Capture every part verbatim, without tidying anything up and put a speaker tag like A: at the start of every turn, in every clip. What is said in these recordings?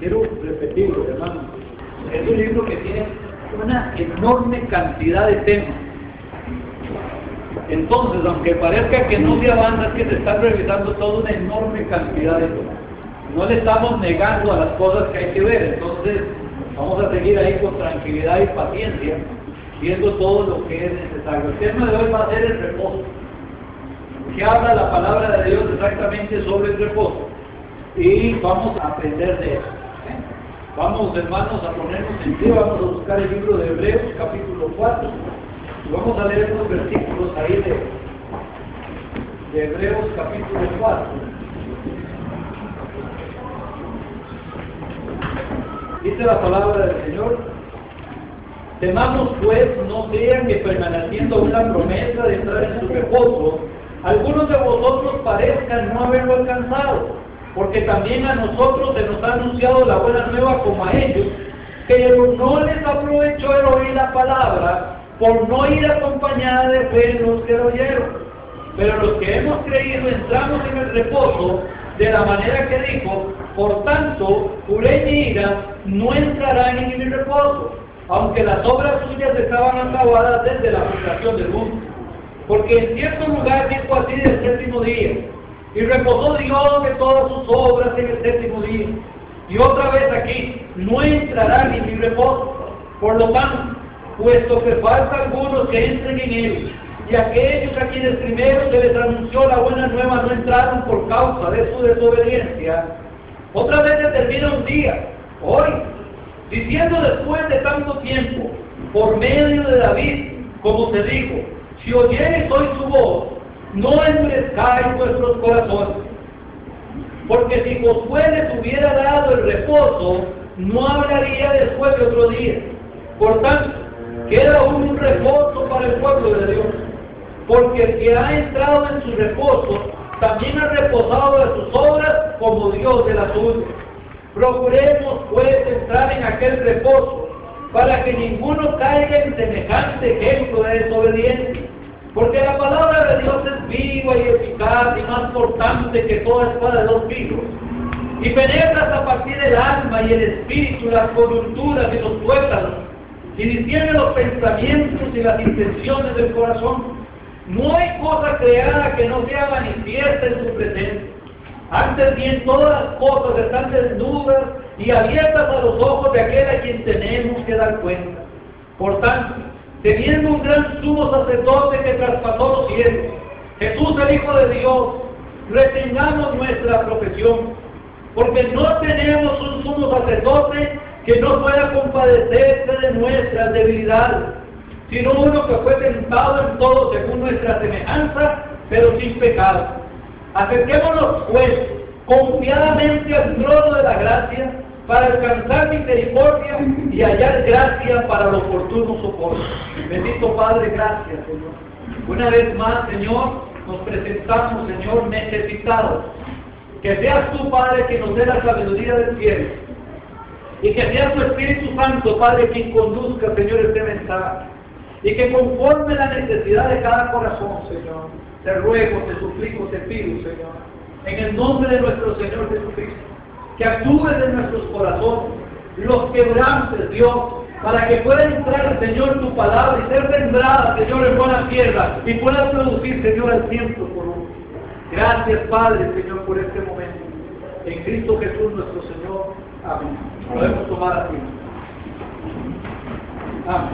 A: quiero repetirlo, hermano. Es un libro que tiene una enorme cantidad de temas. Entonces, aunque parezca que no se avanza, es que se están revisando toda una enorme cantidad de temas. No le estamos negando a las cosas que hay que ver. Entonces, vamos a seguir ahí con tranquilidad y paciencia, viendo todo lo que es necesario. El tema de hoy va a ser el reposo. Que habla la palabra de Dios exactamente sobre el reposo. Y vamos a aprender de eso. ¿eh? Vamos, hermanos, a ponernos en pie. Vamos a buscar el libro de Hebreos, capítulo cuatro. Y vamos a leer unos versículos ahí de, de Hebreos, capítulo cuatro. Dice la palabra del Señor: temamos pues, no sean que permaneciendo aún la promesa de entrar en su reposo, algunos de vosotros parezcan no haberlo alcanzado, porque también a nosotros se nos ha anunciado la buena nueva como a ellos, pero no les aprovechó el oír la palabra, por no ir acompañada de fe en los que lo oyeron. Pero los que hemos creído entramos en el reposo, de la manera que dijo: por tanto, juré mi ira, no entrarán en mi reposo, aunque las obras suyas estaban acabadas desde la fundación del mundo. Porque en cierto lugar dijo así del séptimo día, y reposó Dios de todas sus obras en el séptimo día. Y otra vez aquí: no entrarán en mi reposo. Por lo tanto, puesto que falta algunos que entren en él, y aquellos a quienes primero se les anunció la buena nueva no entraron por causa de su desobediencia, otra vez determina un día, hoy, diciendo después de tanto tiempo, por medio de David, como se dijo: si oyereis hoy su voz, no endurezcáis vuestros corazones. Porque si Josué les hubiera dado el reposo, no hablaría después de otro día. Por tanto, queda aún un reposo para el pueblo de Dios. Porque el que ha entrado en su reposo, también ha reposado de sus obras como Dios de las suyas. Procuremos pues entrar en aquel reposo, para que ninguno caiga en semejante ejemplo de desobediencia. Porque la palabra de Dios es viva y eficaz y más cortante que toda espada de dos filos, y penetra hasta partir del alma y el espíritu, las coyunturas y los tuétanos, y discierne los pensamientos y las intenciones del corazón. No hay cosa creada que no sea manifiesta en su presencia. Antes bien, todas las cosas están desnudas y abiertas a los ojos de aquel a quien tenemos que dar cuenta. Por tanto, teniendo un gran sumo sacerdote que traspasó los cielos, Jesús el Hijo de Dios, retengamos nuestra profesión, porque no tenemos un sumo sacerdote que no pueda compadecerse de nuestras debilidades, sino uno que fue tentado en todo según nuestra semejanza, pero sin pecado. Acerquémonos pues confiadamente al trono de la gracia, para alcanzar misericordia y hallar gracia para el oportuno socorro. Bendito Padre, gracias, Señor. Una vez más, Señor, nos presentamos, Señor, necesitados. Que seas tú, Padre, que nos dé la sabiduría del cielo, y que sea tu Espíritu Santo, Padre, quien conduzca, Señor, este mensaje, y que conforme la necesidad de cada corazón, Señor, te ruego, te suplico, te pido, Señor, en el nombre de nuestro Señor Jesucristo, que actúes en nuestros corazones, los quebrantes, Dios, para que pueda entrar, Señor, tu palabra y ser sembrada, Señor, en buena tierra, y pueda producir, Señor, al ciento por uno. Gracias, Padre, Señor, por este momento. En Cristo Jesús, nuestro Señor. Amén. Podemos tomar así. Amén.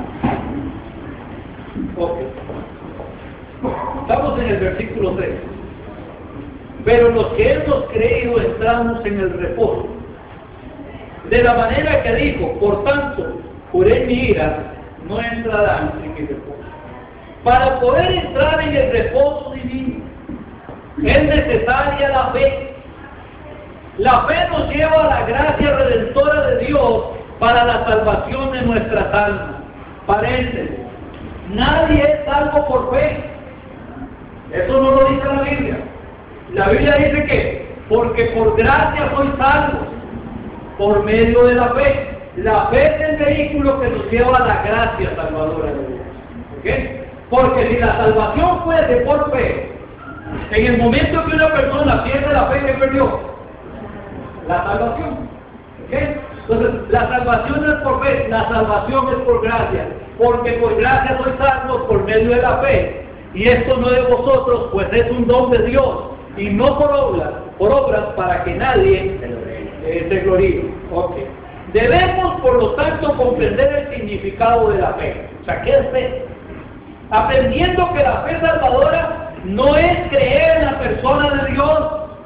A: Ok. Estamos en el versículo tres. Pero los que hemos creído entramos en el reposo. De la manera que dijo: por tanto, juré mi ira, no entrarán en mi reposo. Para poder entrar en el reposo divino, es necesaria la fe. La fe nos lleva a la gracia redentora de Dios para la salvación de nuestras almas. Paréntesis: nadie es salvo por fe. Eso no lo dice la Biblia. La Biblia dice que, porque por gracia sois salvos, por medio de la fe. La fe es el vehículo que nos lleva a la gracia salvadora de Dios. ¿Okay? Porque si la salvación fuese por fe, en el momento que una persona pierde la fe, ¿qué perdió? La salvación. ¿Okay? Entonces, la salvación no es por fe, la salvación es por gracia, porque por gracia sois salvos por medio de la fe. Y esto no de vosotros, pues es un don de Dios, y no por obras, por obras para que nadie eh, se gloríe. Okay. Debemos, por lo tanto, comprender el significado de la fe. O sea, ¿qué es fe? Aprendiendo que la fe salvadora no es creer en la persona de Dios.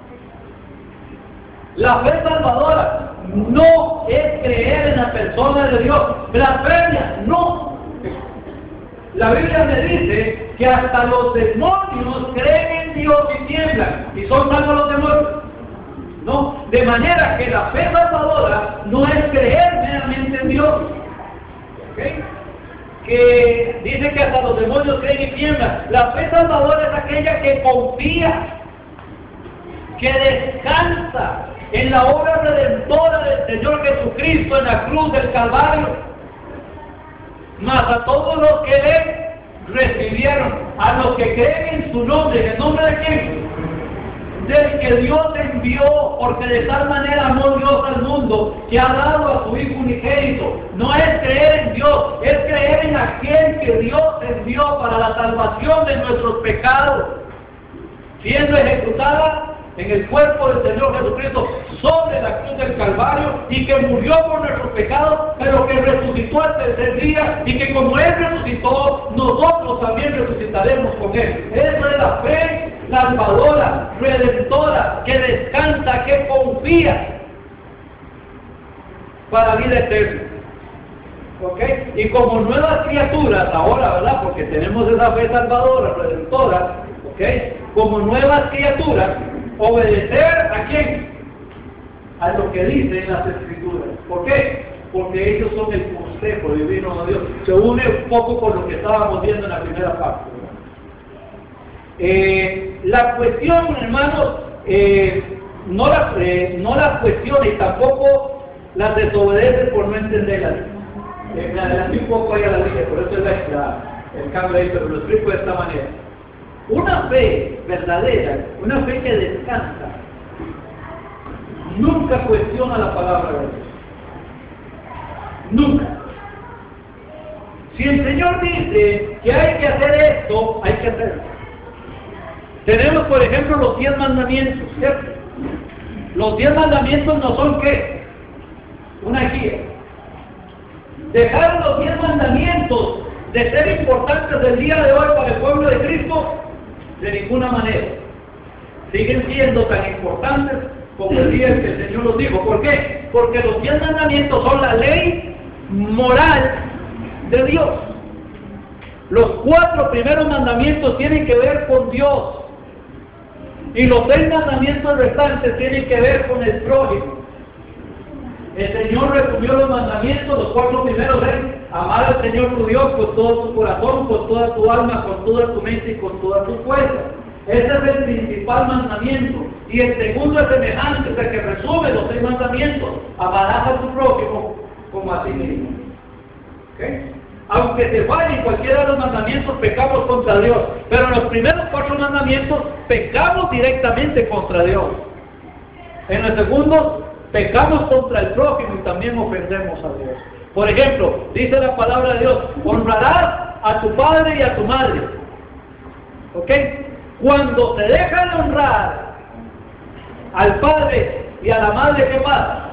A: La fe salvadora no es creer en la persona de Dios. Blasfemia, no. La Biblia me dice que hasta los demonios creen en Dios y tiemblan, y son salvos los demonios. No, de manera que la fe salvadora no es creer meramente en Dios. ¿Okay? Que dice que hasta los demonios creen y tiemblan. La fe salvadora es aquella que confía, que descansa en la obra redentora del Señor Jesucristo en la cruz del Calvario. Mas a todos los que le recibieron, a los que creen en su nombre, ¿en el nombre de quién? Del que Dios envió, porque de tal manera amó Dios al mundo, que ha dado a su Hijo unigénito. No es creer en Dios, es creer en aquel que Dios envió para la salvación de nuestros pecados, siendo ejecutada en el cuerpo del Señor Jesucristo sobre la cruz del Calvario, y que murió por nuestros pecados, pero que resucitó al tercer día, y que como Él resucitó, nosotros también resucitaremos con Él. Esa es la fe salvadora, redentora, que descansa, que confía para vida eterna. ¿Ok? Y como nuevas criaturas ahora, ¿verdad? Porque tenemos esa fe salvadora, redentora, ¿ok? Como nuevas criaturas, obedecer ¿a quién? A lo que dicen las Escrituras. ¿Por qué? Porque ellos son el consejo divino de Dios. Se une un poco con lo que estábamos viendo en la primera parte. Eh, la cuestión, hermanos, eh, no las eh, no la cuestiona y tampoco las desobedece por no entenderlas. Eh, me adelanté un poco ahí a la línea, por eso es la, la, el cambio ahí, pero lo explico de esta manera. Una fe verdadera, una fe que descansa, nunca cuestiona la palabra de Dios. Nunca. Si el Señor dice que hay que hacer esto, hay que hacerlo. Tenemos, por ejemplo, los diez mandamientos, ¿cierto? Los diez mandamientos no son ¿qué? Una guía. Dejar los diez mandamientos de ser importantes del día de hoy para el pueblo de Cristo, de ninguna manera. Siguen siendo tan importantes como el día en que el Señor los dijo. ¿Por qué? Porque los diez mandamientos son la ley moral de Dios. Los cuatro primeros mandamientos tienen que ver con Dios, y los seis mandamientos restantes tienen que ver con el prójimo. El Señor resumió los mandamientos, los cuatro primeros es amar al Señor tu Dios con todo tu corazón, con toda tu alma, con toda tu mente y con toda tu fuerza. Ese es el principal mandamiento. Y el segundo es semejante, es el que resume los seis mandamientos: amarás a tu prójimo como a ti mismo. ¿Okay? Aunque se fallen cualquiera de los mandamientos, pecamos contra Dios. Pero en los primeros cuatro mandamientos pecamos directamente contra Dios. En el segundo, pecamos contra el prójimo y también ofendemos a Dios. Por ejemplo, dice la palabra de Dios: honrarás a tu padre y a tu madre. ¿Ok? Cuando se deja de honrar al padre y a la madre, ¿qué pasa?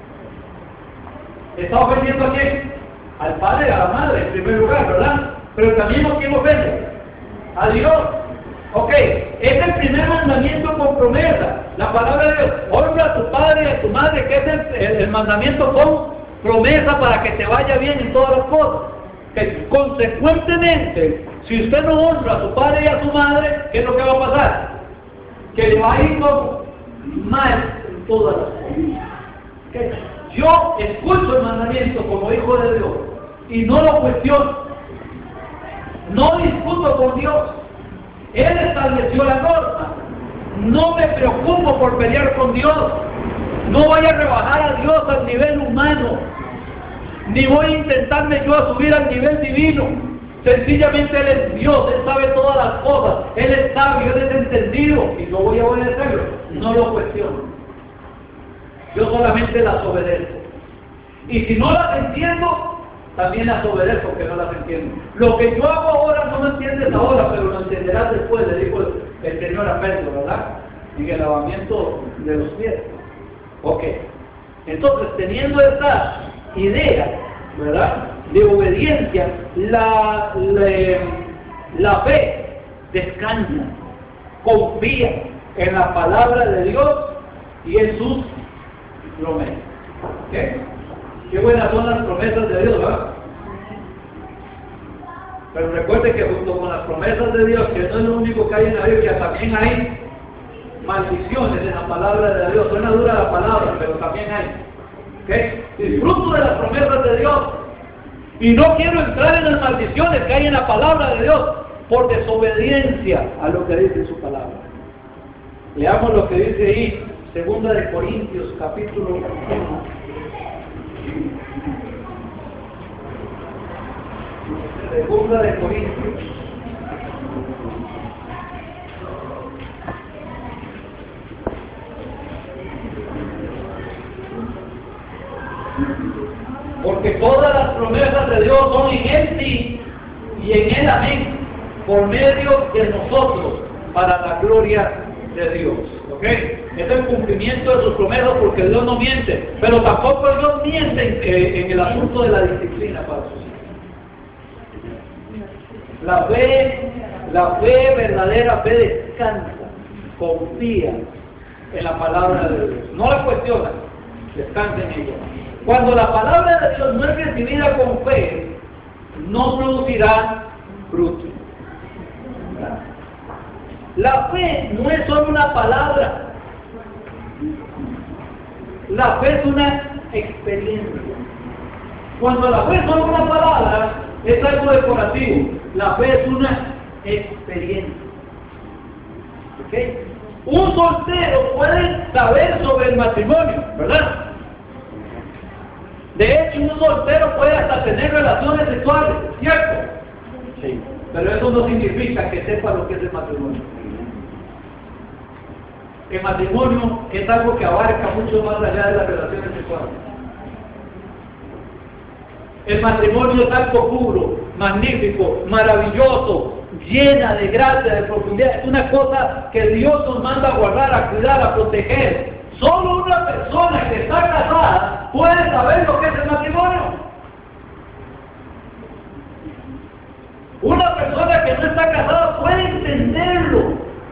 A: ¿Está ofendiendo a quién? Al padre y a la madre, en primer lugar, ¿verdad? Pero también ¿a quién ofende? A Dios. Ok, es el primer mandamiento con promesa. La palabra de Dios: honra a tu padre y a tu madre, que es el, el, el mandamiento con promesa para que te vaya bien en todas las cosas. Que consecuentemente, si usted no honra a su padre y a su madre, ¿qué es lo que va a pasar? Que le va a ir como mal en todas las cosas. ¿Okay? Yo escucho el mandamiento como hijo de Dios y no lo cuestiono. No discuto con Dios. Él estableció la norma. No me preocupo por pelear con Dios. No voy a rebajar a Dios al nivel humano, ni voy a intentarme yo a subir al nivel divino. Sencillamente Él es Dios, Él sabe todas las cosas, Él es sabio, Él es entendido, y yo voy a obedecerlo. No lo cuestiono. Yo solamente las obedezco. Y si no las entiendo, también las obedezco que no las entiendo. Lo que yo hago ahora no lo entiendes ahora, pero lo entenderás después, le dijo el, el Señor a Pedro, ¿verdad? En el lavamiento de los pies. Ok. Entonces, teniendo esta idea, ¿verdad?, de obediencia, la, la, la fe descansa, confía en la palabra de Dios y en sus promesas. ¿Okay? Qué buenas son las promesas de Dios, ¿verdad? Pero recuerde que junto con las promesas de Dios, que no es lo único que hay en la Biblia, también hay maldiciones en la palabra de Dios. Suena dura la palabra, pero también hay. ¿Okay? Disfruto de las promesas de Dios y no quiero entrar en las maldiciones que hay en la palabra de Dios por desobediencia a lo que dice su palabra. Leamos lo que dice ahí, segunda de Corintios, capítulo uno. Segunda de Corintios. Porque todas las promesas de Dios son en Él sí y en Él amén, por medio de nosotros, para la gloria de Dios. ¿Ok? Es el cumplimiento de sus promesas, porque Dios no miente, pero tampoco Dios miente en, eh, en el asunto de la disciplina para sus hijos. La fe, la fe verdadera, fe descansa, confía en la palabra de Dios. No la cuestiona, descansa en ella. Cuando la palabra de Dios no es recibida con fe, no producirá fruto. La fe no es solo una palabra. La fe es una experiencia. Cuando la fe es solo una palabra, es algo decorativo. La fe es una experiencia. ¿Okay? Un soltero puede saber sobre el matrimonio, ¿verdad? De hecho, un soltero puede hasta tener relaciones sexuales, ¿cierto? Sí. Pero eso no significa que sepa lo que es el matrimonio. El matrimonio es algo que abarca mucho más allá de las relaciones sexuales. El matrimonio es algo puro, magnífico, maravilloso, llena de gracia, de profundidad. Es una cosa que Dios nos manda a guardar, a cuidar, a proteger. Solo una persona que está casada puede saber lo que es el matrimonio. Una persona que no está casada puede entenderlo,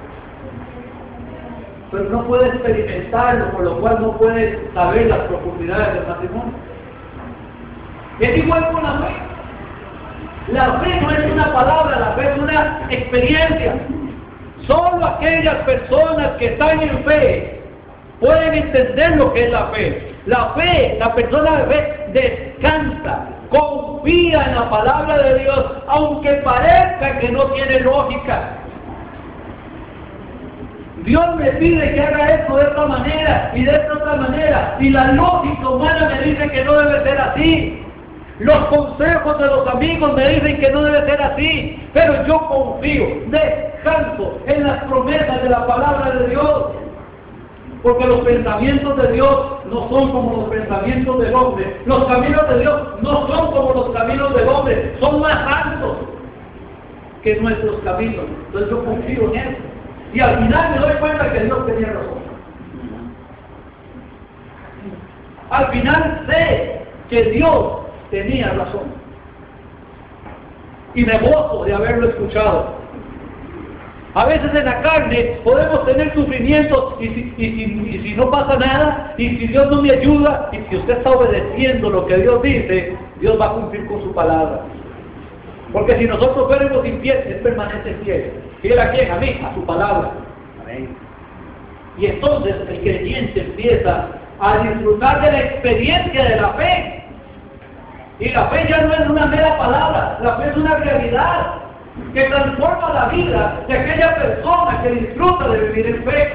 A: pero no puede experimentarlo, por lo cual no puede saber las profundidades del matrimonio. Es igual con la fe. La fe no es una palabra, la fe es una experiencia. Solo aquellas personas que están en fe pueden entender lo que es la fe. La fe, la persona de fe descansa, confía en la palabra de Dios, aunque parezca que no tiene lógica. Dios me pide que haga esto de esta manera y de esta otra manera, y la lógica humana me dice que no debe ser así. Los consejos de los amigos me dicen que no debe ser así, pero yo confío, descanso en las promesas de la palabra de Dios. Porque los pensamientos de Dios no son como los pensamientos del hombre. Los caminos de Dios no son como los caminos del hombre. Son más altos que nuestros caminos. Entonces yo confío en eso. Y al final me doy cuenta que Dios tenía razón. Al final sé que Dios tenía razón. Y me gozo de haberlo escuchado. A veces en la carne podemos tener sufrimientos y si, y, si, y si no pasa nada, y si Dios no me ayuda, y si usted está obedeciendo lo que Dios dice, Dios va a cumplir con su palabra. Porque si nosotros fuéramos infieles, Él permanece fiel. ¿Fiel a quién? A mí, a su palabra. Amén. Y entonces el creyente empieza a disfrutar de la experiencia de la fe. Y la fe ya no es una mera palabra, la fe es una realidad que transforma la vida de aquella persona que disfruta de vivir en fe.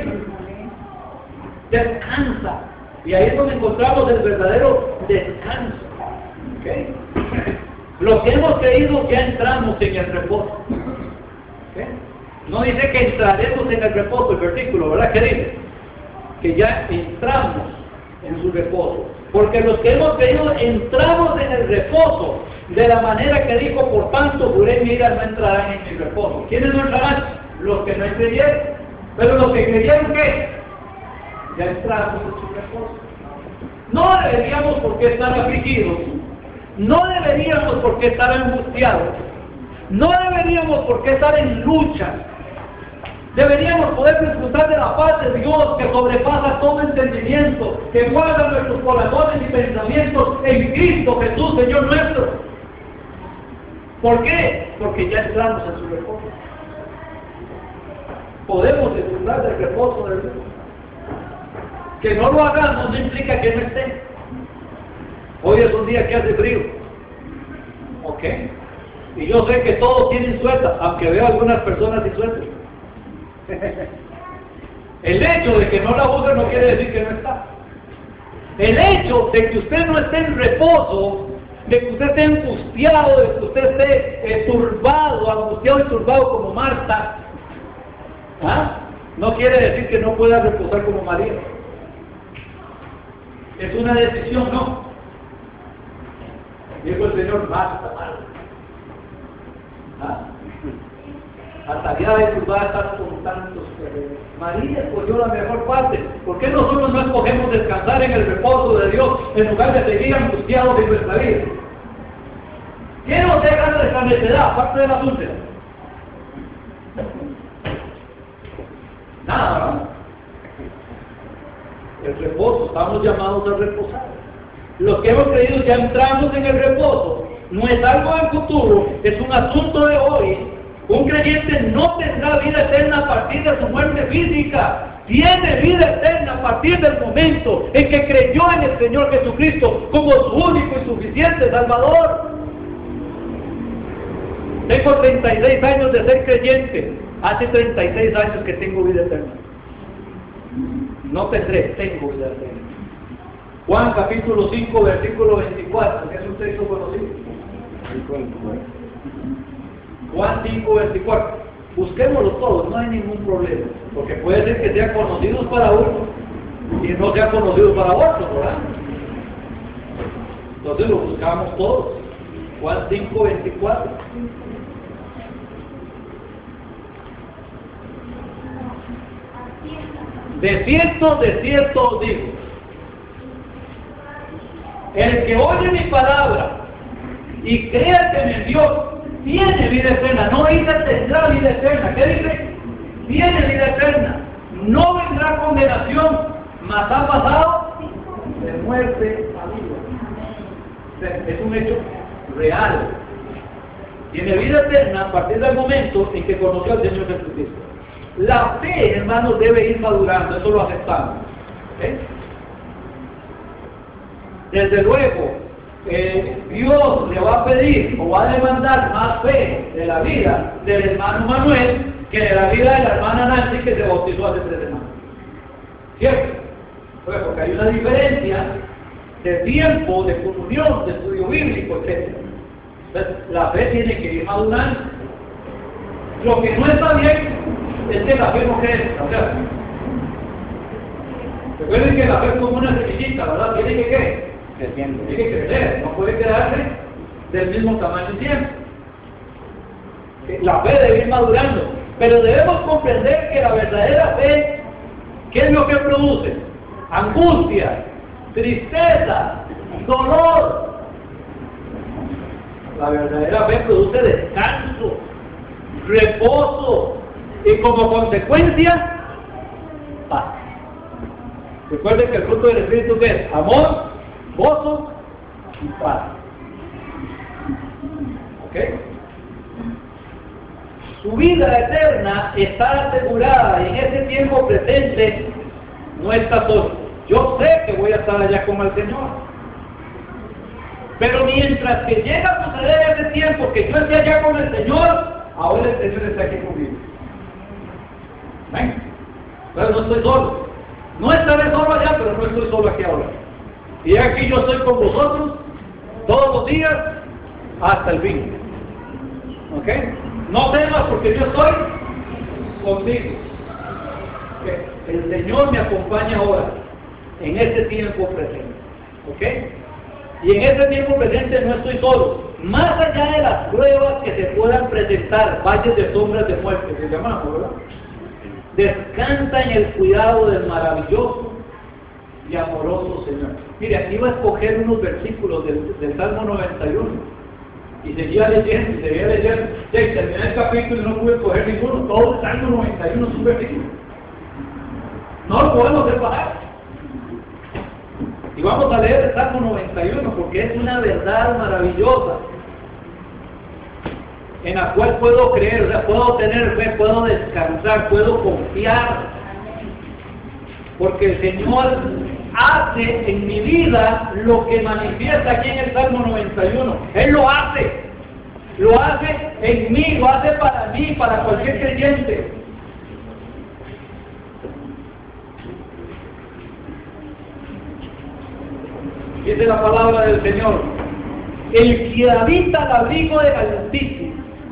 A: Descansa. Y ahí es donde encontramos el verdadero descanso. ¿Okay? Los que hemos creído ya entramos en el reposo. ¿Okay? No dice que entraremos en el reposo, el versículo, ¿verdad? ¿Qué dice? Que ya entramos en su reposo. Porque los que hemos creído entramos en el reposo, de la manera que dijo, por tanto, juré mi ira, no entrarán en mi reposo. ¿Quiénes no entrarán? Los que no creyeron. Pero los que creyeron, ¿qué? Ya entramos en su reposo. No deberíamos por qué estar afligidos, no deberíamos por qué estar angustiados, no deberíamos por qué estar en lucha. Deberíamos poder disfrutar de la paz de Dios que sobrepasa todo entendimiento, que guarda nuestros corazones y pensamientos en Cristo Jesús, Señor nuestro. ¿Por qué? Porque ya entramos en su reposo. Podemos disfrutar del reposo de Dios. Que no lo hagamos no implica que no esté. Hoy es un día que hace frío. ¿Ok? Y yo sé que todos tienen suéter, aunque veo algunas personas sin suéter. El hecho de que no la use no quiere decir que no está. El hecho de que usted no esté en reposo, de que usted esté angustiado, de que usted esté eh, turbado, angustiado y turbado como Marta, ¿ah? No quiere decir que no pueda reposar como María. Es una decisión, ¿no? Dijo el Señor, basta, Marta. ¿Ah? Atareada y turbada estar con tantos que María escogió la mejor parte. ¿Por qué nosotros no escogemos descansar en el reposo de Dios en lugar de seguir angustiados en nuestra vida? ¿Quién nos deja de nuestra necedad, aparte de las úlceras? Nada, ¿verdad? El reposo, estamos llamados a reposar. Los que hemos creído ya entramos en el reposo. No es algo del futuro, es un asunto de hoy. Un creyente no tendrá vida eterna a partir de su muerte física. Tiene vida eterna a partir del momento en que creyó en el Señor Jesucristo como su único y suficiente Salvador. Tengo treinta y seis años de ser creyente. Hace treinta y seis años que tengo vida eterna. No tendré, tengo vida eterna. Juan capítulo cinco, versículo veinticuatro, que es un texto conocido. Juan cinco, veinticuatro. Busquémoslo todos, no hay ningún problema. Porque puede ser que sean conocidos para uno y no sean conocidos para otros, ¿verdad? Entonces lo buscamos todos. Juan cinco, veinticuatro. De cierto, de cierto os digo, el que oye mi palabra y crea que me envió, tiene vida eterna. No dice tendrá vida eterna. ¿Qué dice? Tiene vida eterna. No vendrá condenación, mas ha pasado de muerte a vida. Es un hecho real. Tiene vida eterna a partir del momento en que conoció al Señor Jesucristo. La fe, hermanos, debe ir madurando, eso lo aceptamos. ¿Eh? Desde luego, eh, Dios le va a pedir o va a demandar más fe de la vida del hermano Manuel que de la vida de la hermana Nancy que se bautizó hace tres semanas. ¿Cierto? Pues porque hay una diferencia de tiempo, de comunión, de estudio bíblico, etcétera. Entonces, la fe tiene que ir madurando. Lo que no está bien es que la fe no crece, o sea, recuerden que la fe es como una semillita, ¿verdad? Tiene que ¿qué? Creciendo. Tiene que crecer, no puede quedarse del mismo tamaño siempre. La fe debe ir madurando, pero debemos comprender que la verdadera fe, ¿qué es lo que produce? Angustia, tristeza, dolor. La verdadera fe produce descanso, reposo y como consecuencia, paz. Recuerden que el fruto del Espíritu es amor, gozo y paz. ¿Ok? Su vida eterna está asegurada y en ese tiempo presente no está solo. Yo sé que voy a estar allá con el Señor. Pero mientras que llega a suceder ese tiempo que yo esté allá con el Señor, ahora el Señor está aquí conmigo. ¿Ven? Pero no estoy solo. No estaré solo allá, pero no estoy solo aquí ahora. Y aquí yo estoy con vosotros todos los días hasta el fin. ¿Ok? No temas porque yo estoy contigo. ¿Okay? El Señor me acompaña ahora en este tiempo presente. ¿Ok? Y en este tiempo presente no estoy solo. Más allá de las pruebas que se puedan presentar, valles de sombras de muerte, que llamamos, ¿verdad? Descansa en el cuidado del maravilloso y amoroso Señor. Mire, aquí va a escoger unos versículos del, del Salmo noventa y uno. Y seguía leyendo, y seguía leyendo. Y terminé el capítulo y no pude escoger ninguno. Todo el Salmo noventa y uno es un versículo. No lo podemos separar. Y vamos a leer el Salmo noventa y uno porque es una verdad maravillosa en la cual puedo creer, o sea, puedo tener fe, puedo descansar, puedo confiar, porque el Señor hace en mi vida lo que manifiesta aquí en el Salmo noventa y uno. Él lo hace, lo hace en mí, lo hace para mí, para cualquier creyente. Dice la palabra del Señor: el que habita al abrigo del Altísimo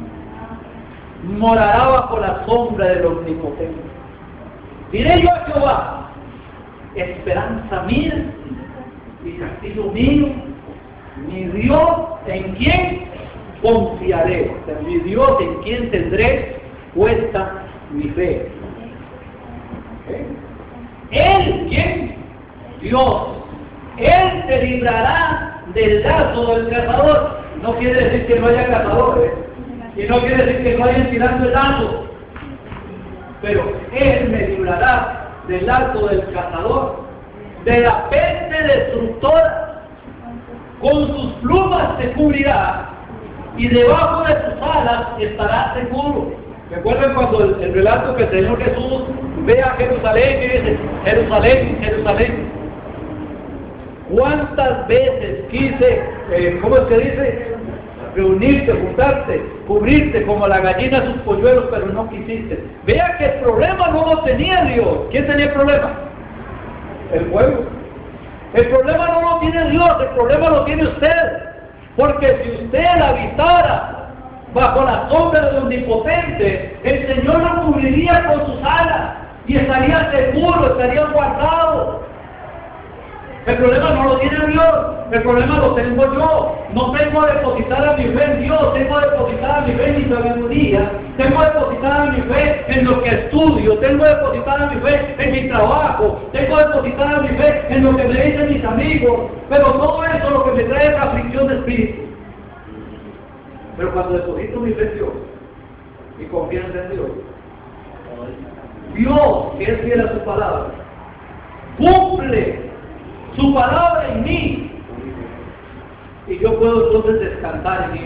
A: morará bajo la sombra del Omnipotente. Diré yo a Jehová, esperanza mía y castillo mío, mi Dios en quien confiaré, o sea, mi Dios en quien tendré puesta mi fe. ¿Okay? Él, ¿quién? Dios. Él te librará del lazo del cazador. No quiere decir que no haya cazadores, y no quiere decir que no vayan tirando el lazo, pero Él me librará del lazo del cazador, de la peste destructora. Con sus plumas te cubrirá y debajo de sus alas estarás seguro. ¿Recuerdan cuando el, el relato que el Señor Jesús ve a Jerusalén y dice: Jerusalén, Jerusalén, cuántas veces quise, eh, ¿cómo es que dice? Reunirte, juntarte, cubrirte como la gallina sus polluelos, pero no quisiste. Vea que el problema no lo tenía Dios. ¿Quién tenía el problema? El pueblo. El problema no lo tiene Dios, el problema lo tiene usted. Porque si usted habitara bajo la sombra del Omnipotente, el Señor lo cubriría con sus alas y estaría seguro, estaría guardado. El problema no lo tiene Dios, el problema lo tengo yo. No tengo depositada mi fe en Dios, tengo depositada mi fe en mi sabiduría, tengo depositada mi fe en lo que estudio, tengo depositada mi fe en mi trabajo, tengo depositada mi fe en lo que me dicen mis amigos, pero todo eso lo que me trae es aflicción de espíritu. Pero cuando deposito mi fe en Dios y confianza en Dios, Dios, que es fiel a su palabra, cumple su palabra en mí, y yo puedo entonces descansar en Él.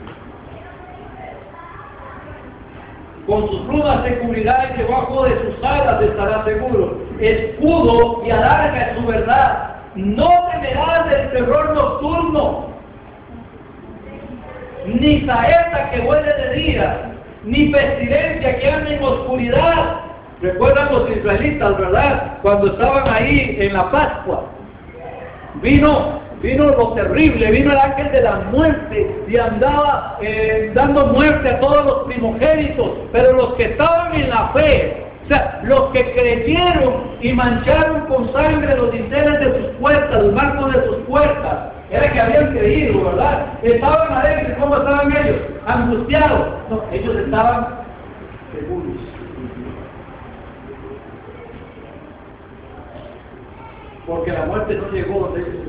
A: Con sus plumas te cubrirá y debajo de sus alas estará seguro. Escudo y alarga es su verdad. No temerás del terror nocturno, ni saeta que vuele de día, ni pestilencia que ande en oscuridad. Recuerdan los israelitas, ¿verdad? Cuando estaban ahí en la Pascua. Vino, vino lo terrible, vino el ángel de la muerte y andaba eh, dando muerte a todos los primogénitos, pero los que estaban en la fe, o sea, los que creyeron y mancharon con sangre los dinteles de sus puertas, los marcos de sus puertas, era que habían creído, ¿verdad? Estaban alegres. ¿Cómo estaban ellos? Angustiados. No, ellos estaban seguros. Porque la muerte no llegó donde ellos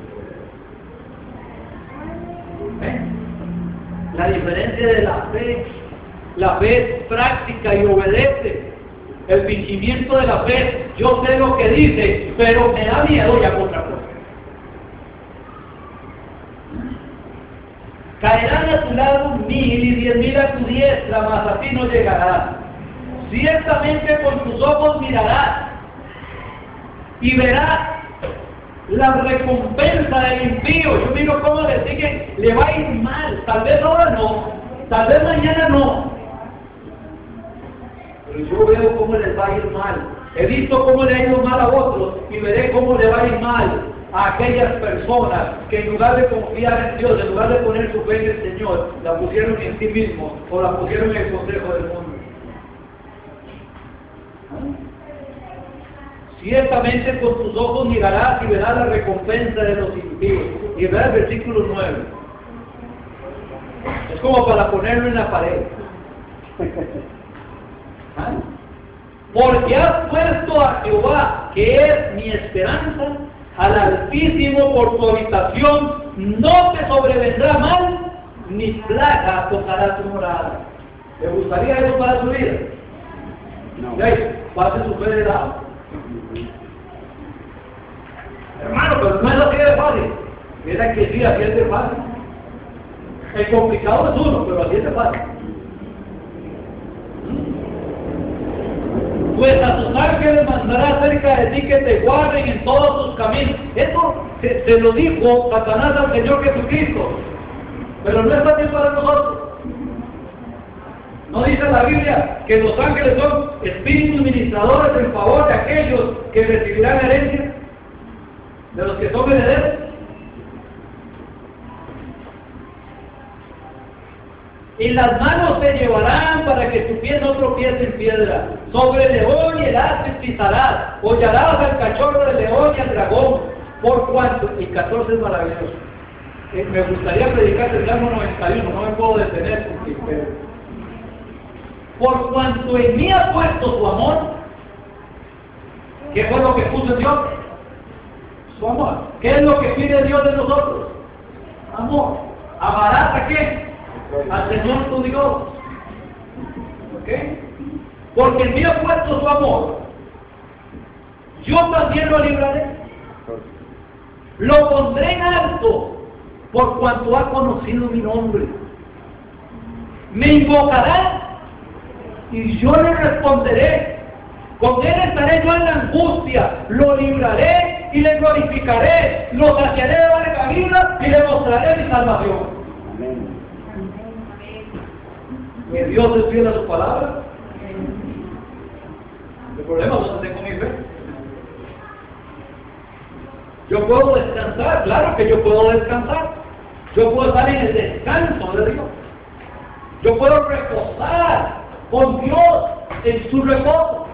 A: estaban. ¿Eh? La diferencia de la fe, la fe es práctica y obedece. El fingimiento de la fe, yo sé lo que dice, pero me da miedo y hago otra cosa. Caerán a tu lado mil y diez mil a tu diestra, mas a ti no llegarás. Ciertamente con tus ojos mirarás y verás la recompensa del impío. Yo miro cómo le siguen, le va a ir mal. Tal vez ahora no, tal vez mañana no, pero yo veo cómo les va a ir mal. He visto cómo le ha ido mal a otros y veré cómo le va a ir mal a aquellas personas que en lugar de confiar en Dios, en lugar de poner su fe en el Señor, la pusieron en sí mismos o la pusieron en el consejo del mundo. Ciertamente con tus ojos mirarás y verás la recompensa de los impíos. Y verás el versículo nueve. Es como para ponerlo en la pared. ¿Ah? Porque has puesto a Jehová, que es mi esperanza, al Altísimo por tu habitación, no te sobrevendrá mal, ni plaga tocará tu morada. ¿Le gustaría eso para su vida? No. Pase su fe de lado. Hermano, pero no es así de fácil. Mira que sí, así es de fácil. El complicado es uno, pero así es de fácil. Pues a tus ángeles mandará cerca de ti que te guarden en todos tus caminos. Eso se, se lo dijo Satanás al Señor Jesucristo, pero no es fácil para nosotros. ¿No dice la Biblia que los ángeles son espíritus ministradores en favor de aquellos que recibirán herencia? De los que son herederos. Y las manos te llevarán para que tu pie no tropiece en piedra. Sobre el león y el asp pisarás. Hollarás al cachorro del león y al dragón. Por cuanto, y catorce es maravilloso. Eh, me gustaría predicar el Salmo noventa y uno, no me puedo detener porque, pero, por cuanto en mí ha puesto su amor, ¿qué fue lo que puso en Dios? Su amor. ¿Qué es lo que pide Dios de nosotros? Amor. ¿Amarás a qué? Al Señor tu Dios. ¿Ok? Porque en mí ha puesto su amor. Yo también lo libraré. Lo pondré en alto por cuanto ha conocido mi nombre. Me invocará y yo le responderé. Con él estaré yo en la angustia. Lo libraré y le glorificaré. Lo saciaré de larga vida y le mostraré mi salvación. Amén. Que Dios es fiel a su palabra. El problema es donde tengo mi fe. Yo puedo descansar, claro que yo puedo descansar. Yo puedo estar en el descanso de Dios. Yo puedo reposar con Dios en su reposo.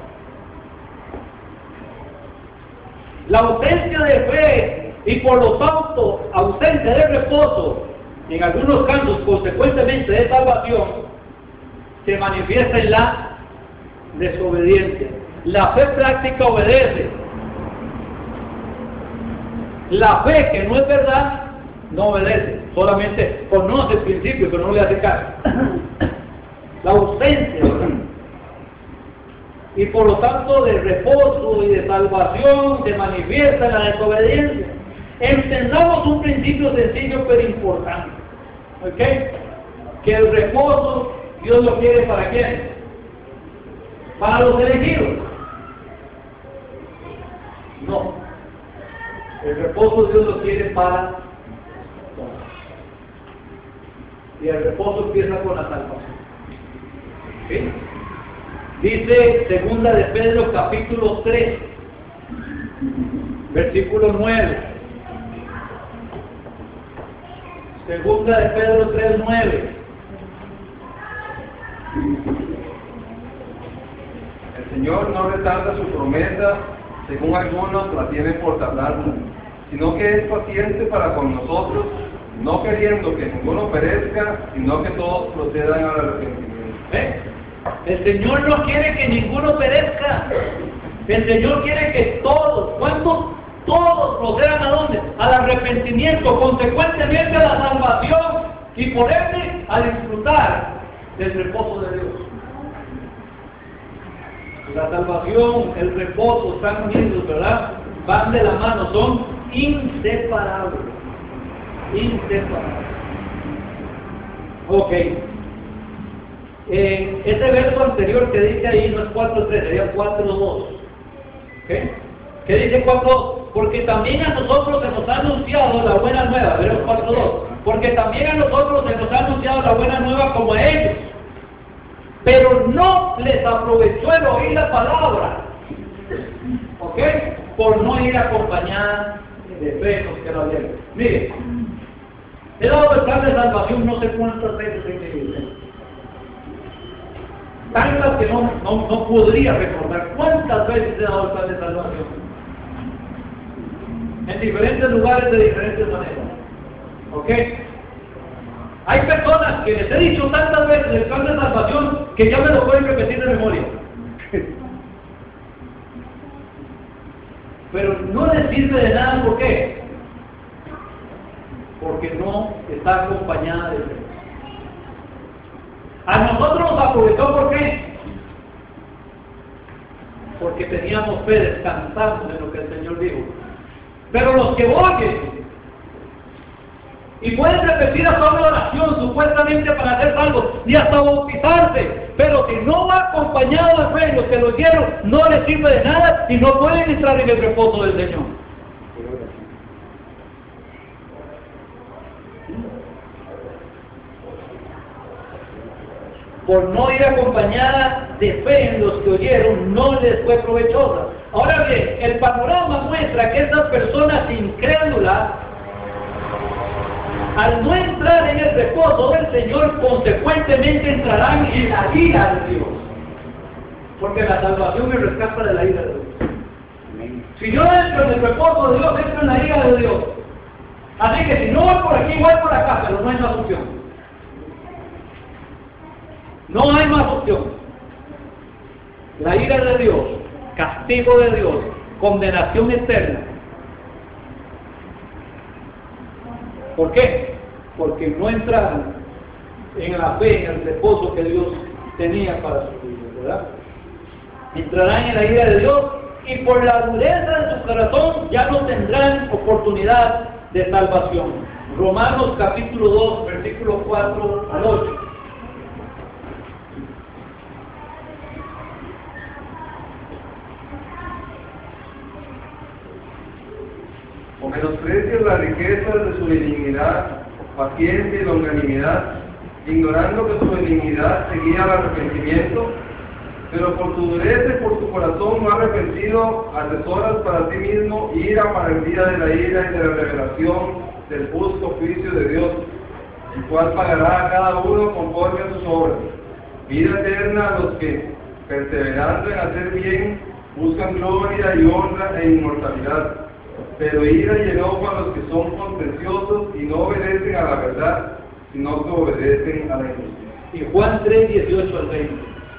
A: La ausencia de fe y por lo tanto ausencia de reposo, en algunos casos consecuentemente de salvación, se manifiesta en la desobediencia. La fe práctica obedece. La fe que no es verdad, no obedece. Solamente conoce el principio, pero no le hace caso. La ausencia, ¿verdad? Y por lo tanto de reposo y de salvación se manifiesta en la desobediencia. Entendamos un principio sencillo pero importante. ¿Ok? Que el reposo Dios lo quiere para quién? Para los elegidos. No. El reposo Dios lo quiere para todos. Y el reposo empieza con la salvación. ¿Sí? Dice segunda de Pedro capítulo tres, versículo nueve. Segunda de Pedro tres, nueve.
B: El Señor no retarda su promesa, según algunos la tienen por tardanza, sino que es paciente para con nosotros, no queriendo que ninguno perezca, sino que todos procedan al arrepentimiento.
A: ¿Eh? El Señor no quiere que ninguno perezca. El Señor quiere que todos, ¿cuántos? Todos procedan a dónde? Al arrepentimiento, consecuentemente a la salvación y por ende a disfrutar del reposo de Dios. La salvación, el reposo están unidos, ¿verdad? Van de la mano, son inseparables. Inseparables. Ok. Eh, ese verso anterior que dice ahí no es cuatro tres, sería cuatro dos. ¿Okay? ¿Qué dice cuatro dos? Porque también a nosotros se nos ha anunciado la buena nueva, veremos cuatro dos. Porque también a nosotros se nos ha anunciado la buena nueva como a ellos. Pero no les aprovechó el oír la palabra. ¿Ok? Por no ir acompañada de fe, que lo hayan. Mire, he dado el plan de salvación no sé cuántas veces en mi vida. Tantas que no, no, no podría recordar cuántas veces he dado el plan de salvación. en diferentes lugares de diferentes maneras. ¿Ok? Hay personas que les he dicho tantas veces el plan de salvación que ya me lo pueden repetir de memoria. Pero no les sirve de nada, ¿por qué? Porque no está acompañada de fe. A nosotros nos aprovechó, ¿por qué? Porque teníamos fe, descansamos en lo que el Señor dijo. Pero los que oyen y pueden repetir hasta una oración supuestamente para ser salvos y hasta bautizarse, pero si no va acompañado de fe, los que lo oyeron no les sirve de nada y no pueden entrar en el reposo del Señor. Por no ir acompañada de fe en los que oyeron, no les fue provechosa. Ahora bien, el panorama muestra que estas personas incrédulas, al no entrar en el reposo del Señor, consecuentemente entrarán en la ira de Dios. Porque la salvación me rescata de la ira de Dios. Si yo entro en el reposo de Dios, entro en la ira de Dios. Así que si no voy por aquí, voy por acá, pero no hay más opción. No hay más opción. La ira de Dios, castigo de Dios, condenación eterna. ¿Por qué? Porque no entraron en la fe, en el reposo que Dios tenía para sus vidas, ¿verdad? Entrarán en la ira de Dios y por la dureza de su corazón ya no tendrán oportunidad de salvación. Romanos capítulo dos, versículo cuatro al ocho.
B: O menosprecian las riquezas de su benignidad, paciencia y longanimidad, ignorando que su benignidad seguía al arrepentimiento, pero por tu dureza y por tu corazón no arrepentido, atesoras para ti mismo ira para el día de la ira y de la revelación del justo juicio de Dios, el cual pagará a cada uno conforme a sus obras. Vida eterna a los que, perseverando en hacer bien, buscan gloria y honra e inmortalidad. Pero ira y enojo a los que son contenciosos y no obedecen a la verdad, sino que obedecen a la injusticia.
A: Y Juan tres, dieciocho al veinte.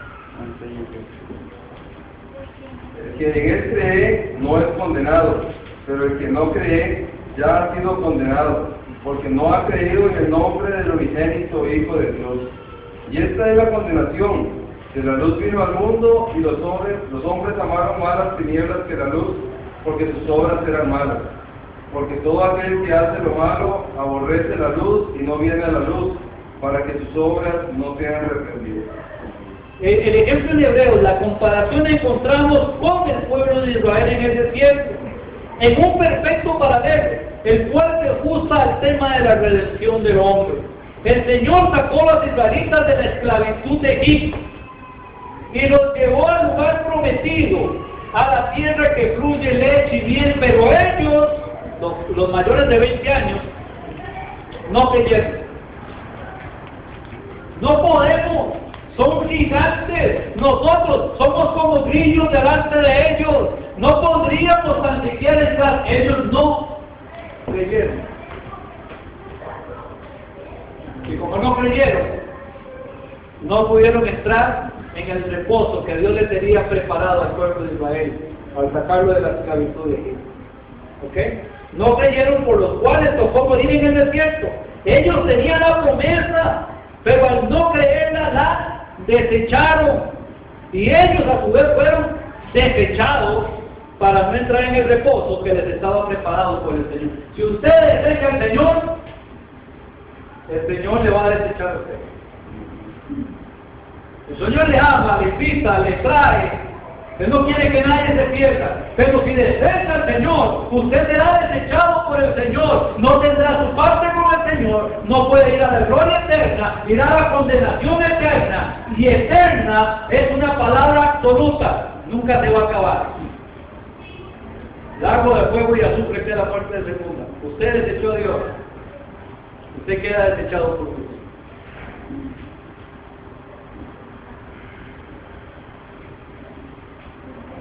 B: El que en él cree no es condenado, pero el que no cree ya ha sido condenado, porque no ha creído en el nombre del unigénito Hijo de Dios. Y esta es la condenación: que la luz vino al mundo y los hombres, los hombres amaron más las tinieblas que la luz, porque sus obras eran malas. Porque todo aquel que hace lo malo aborrece la luz y no viene a la luz, para que sus obras no sean reprendidas.
A: El, el ejemplo en hebreo, la comparación la encontramos con el pueblo de Israel en el desierto, en un perfecto paralelo, el cual se ajusta al tema de la redención del hombre. El Señor sacó a los israelitas de la esclavitud de Egipto y los llevó al lugar prometido, a la tierra que fluye leche y miel, pero ellos, los, los mayores de veinte años, no creyeron. No podemos, son gigantes, nosotros somos como grillos delante de ellos, no podríamos tan siquiera entrar, ellos no creyeron. Y como no creyeron, no pudieron entrar en el reposo que Dios le tenía preparado al pueblo de Israel al sacarlo de la esclavitud de Egipto. ¿Ok? No creyeron, por los cuales tocó morir en el desierto. Ellos tenían la promesa, pero al no creerla la desecharon. Y ellos a su vez fueron desechados para no entrar en el reposo que les estaba preparado por el Señor. Si usted desecha al Señor, el Señor le va a desechar a usted. El Señor le ama, le invita, le trae. Él no quiere que nadie se pierda. Pero si desecha al Señor, usted será desechado por el Señor. No tendrá su parte con el Señor. No puede ir a la gloria eterna, irá a la condenación eterna. Y eterna es una palabra absoluta. Nunca se va a acabar. Lago de fuego y azufre queda muerte de segunda. Usted desechó a Dios. Usted queda desechado por Dios.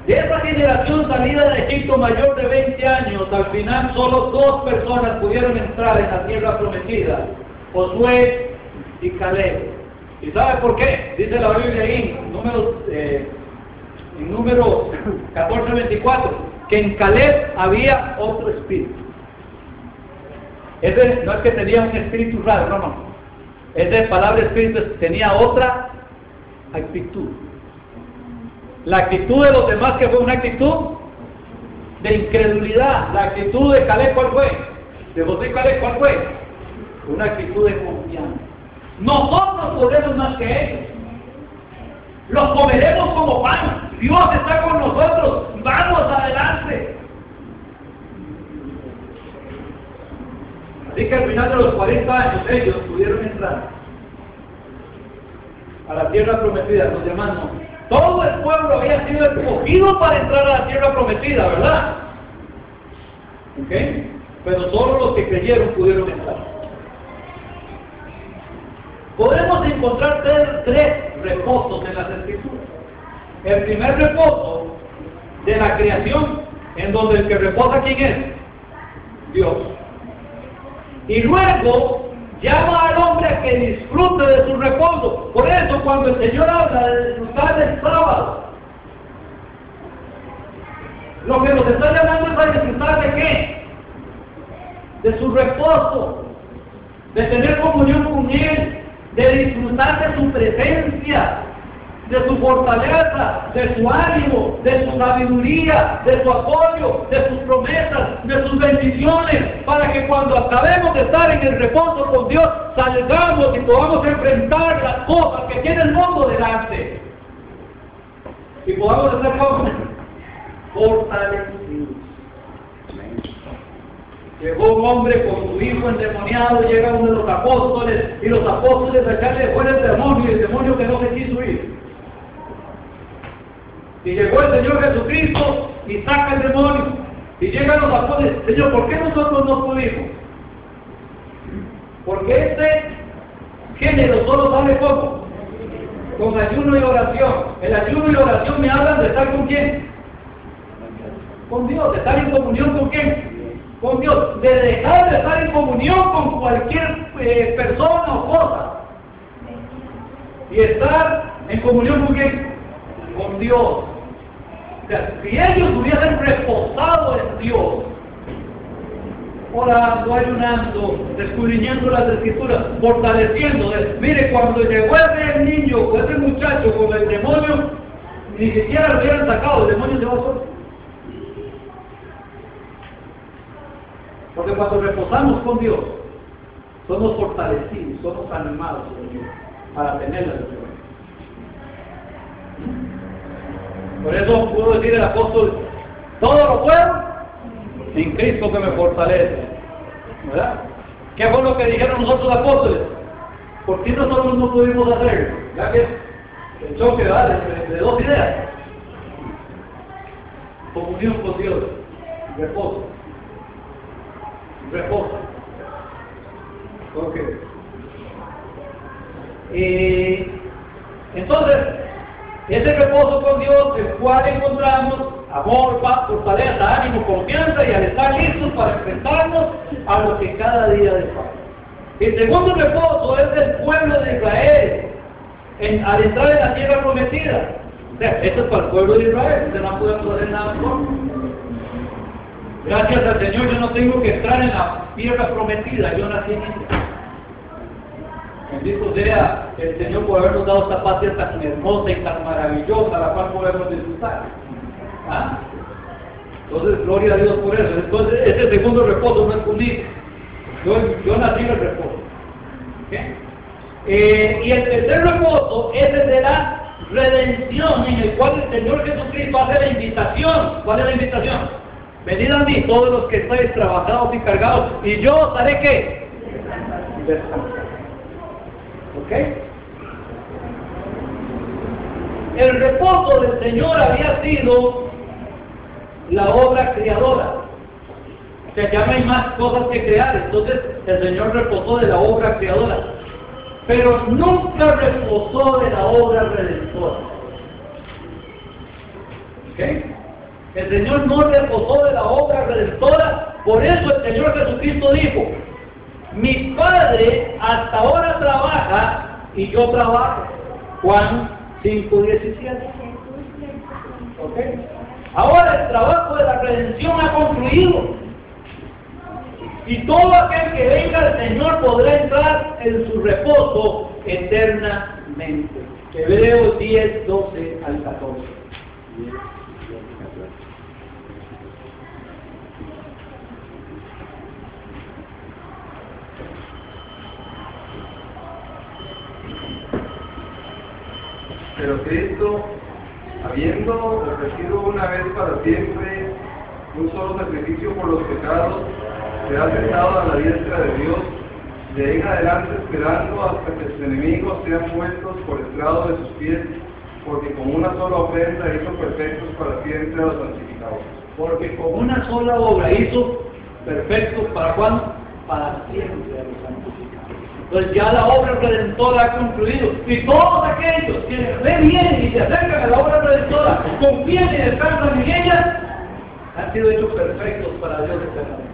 A: De esa generación salida de Egipto mayor de veinte años, al final solo dos personas pudieron entrar en la tierra prometida, Josué y Caleb. ¿Y sabe por qué? Dice la Biblia ahí, en números, eh, en números catorce veinticuatro, que en Caleb había otro espíritu. Ese no es que tenía un espíritu raro, no, no. Esa palabra espíritu tenía otra actitud. La actitud de los demás, que fue una actitud de incredulidad. La actitud de Caleb, ¿cuál fue? De José y Caleb, ¿cuál fue? Una actitud de confianza. Nosotros podemos más que ellos. Los comeremos como pan. Dios está con nosotros. Vamos adelante. Así que al final de los cuarenta años ellos pudieron entrar a la tierra prometida. Los demás no. Todo el pueblo había sido escogido para entrar a la tierra prometida, ¿verdad? ¿Ok? Pero solo los que creyeron pudieron entrar. Podemos encontrar tres, tres reposos en las Escrituras. El primer reposo de la creación, en donde el que reposa, ¿quién es? Dios. Y luego llama al hombre a que disfrute de su reposo. Por eso cuando el Señor habla de disfrutar del sábado, lo que nos está llamando es a disfrutar de qué? De su reposo, de tener comunión con Él, de disfrutar de su presencia, de su fortaleza, de su ánimo, de su sabiduría, de su apoyo, de sus promesas, de sus bendiciones, para que cuando acabemos de estar en el reposo con Dios, salgamos y podamos enfrentar las cosas que tiene el mundo delante. Y podamos estar como fortalecidos. Llegó un hombre con su hijo endemoniado, llega uno de los apóstoles, y los apóstoles a echarle fuera el demonio, y el demonio que no se quiso ir. Y llegó el Señor Jesucristo y saca el demonio. Y llegan los apóstoles, Señor, ¿por qué nosotros no pudimos? Porque este género solo sale poco, con ayuno y oración. El ayuno y la oración me hablan de estar con quién? Con Dios, de estar en comunión con quién? Con Dios, de dejar de estar en comunión con cualquier eh, persona o cosa. Y estar en comunión con quién? Con Dios. O sea, si ellos hubiesen reposado en Dios, orando, ayunando, escudriñando las Escrituras, fortaleciendo. Mire, cuando llegó ese niño o ese muchacho con el demonio, ni siquiera lo hubieran sacado, el demonio se va solo. Porque cuando reposamos con Dios, somos fortalecidos, somos animados por Dios, para tener la victoria. Por eso pudo decir el apóstol, todo lo puedo en Cristo que me fortalece. ¿Verdad? ¿Qué fue lo que dijeron nosotros los apóstoles? ¿Por qué nosotros no pudimos hacerlo? Ya que el choque ¿verdad? De, de dos ideas. Comunión con Dios, reposo. Reposo. Ok. Eh, entonces, ese reposo con Dios, el cual encontramos amor, paz, fortaleza, ánimo, confianza y al estar listos para enfrentarnos a lo que cada día depara. El segundo reposo es del pueblo de Israel en, al entrar en la tierra prometida. O sea, esto es para el pueblo de Israel, usted no podemos hacer nada mejor. Gracias al Señor yo no tengo que entrar en la tierra prometida, yo nací en ella. Bendito sea el Señor por habernos dado esta patria tan hermosa y tan maravillosa, la cual podemos disfrutar. ¿Ah? Entonces, gloria a Dios por eso. Entonces, ese segundo reposo no es conmigo. Yo, yo nací en el reposo. ¿Okay? Eh, y el tercer reposo es el de la redención, en el cual el Señor Jesucristo hace la invitación. ¿Cuál es la invitación? Venid a mí, todos los que estáis trabajados y cargados, y yo os haré ¿qué? Descansar. ¿Ok? El reposo del Señor había sido la obra creadora. O sea, ya no hay más cosas que crear, entonces el Señor reposó de la obra creadora. Pero nunca reposó de la obra redentora. ¿Ok? El Señor no reposó de la obra redentora. Por eso el Señor Jesucristo dijo: mi Padre hasta ahora trabaja y yo trabajo. Juan cinco diecisiete. ¿Okay? Ahora el trabajo de la redención ha concluido. Y todo aquel que venga al Señor podrá entrar en su reposo eternamente. Hebreos diez, doce al catorce.
B: Pero Cristo, habiendo ofrecido una vez para siempre un solo sacrificio por los pecados, se ha sentado a la diestra de Dios, de ahí en adelante esperando hasta que sus enemigos sean puestos por estrado de sus pies, porque con una sola ofrenda hizo perfectos para siempre a los santificados.
A: Porque con una sola obra hizo perfectos, ¿para cuándo? Para siempre a los santificados. Entonces ya la obra redentora ha concluido. Y todos aquellos que ven bien y se acercan a la obra redentora, confían y descansan en ella, han sido hechos perfectos para Dios eternamente.